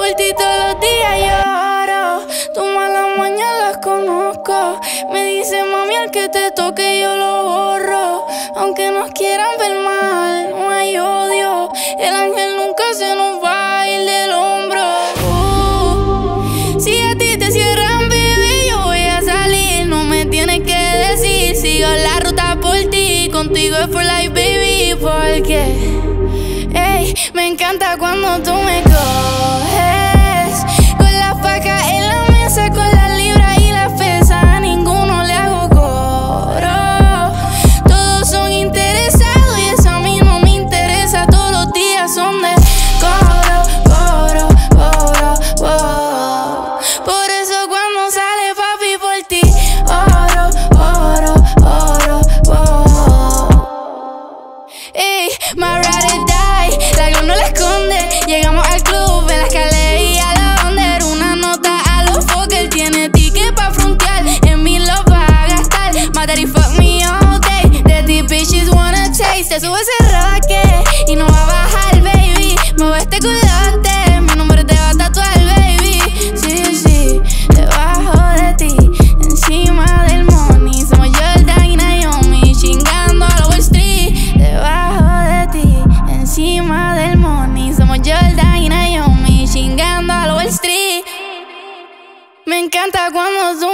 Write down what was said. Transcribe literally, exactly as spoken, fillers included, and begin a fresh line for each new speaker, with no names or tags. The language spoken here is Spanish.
Por ti todos los días lloro, tus malas mañas las conozco. Me dice mami al que te toque yo lo borro. Aunque nos quieran ver mal, no hay odio. El ángel nunca se nos va a ir del hombro. uh, Si a ti te cierran, baby, yo voy a salir. No me tienes que decir, sigo la ruta por ti. Contigo es for life, baby, porque ey, me encanta cuando tú me coges. Con la faca en la mesa, con las libras y las pesas, a ninguno le hago coro. Todos son interesados y eso a mí no me interesa. Todos los días son de coro, coro, coro, coro. Por eso cuando sale papi por ti, oro, oro, oro, oro. Ey, my ride or die, la glow no la esconde. Llegamos al club en la escalera y a la under. Una nota a los Fokker, tiene ticket pa' frontear. En mí lo va a gastar, my daddy fuck me all day. De ti bitches wanna taste. Te sube ese roque y no va a bajar, baby. Mueve este culote, mi nombre te va a tatuar, baby. Sí, sí, debajo de ti, encima del money. Somos Jordan y Naomi, chingando a la Wall Street. Debajo de ti, encima del money. Somos Jordan y Naomi, chingando a la Wall Street. Me encanta cuando tú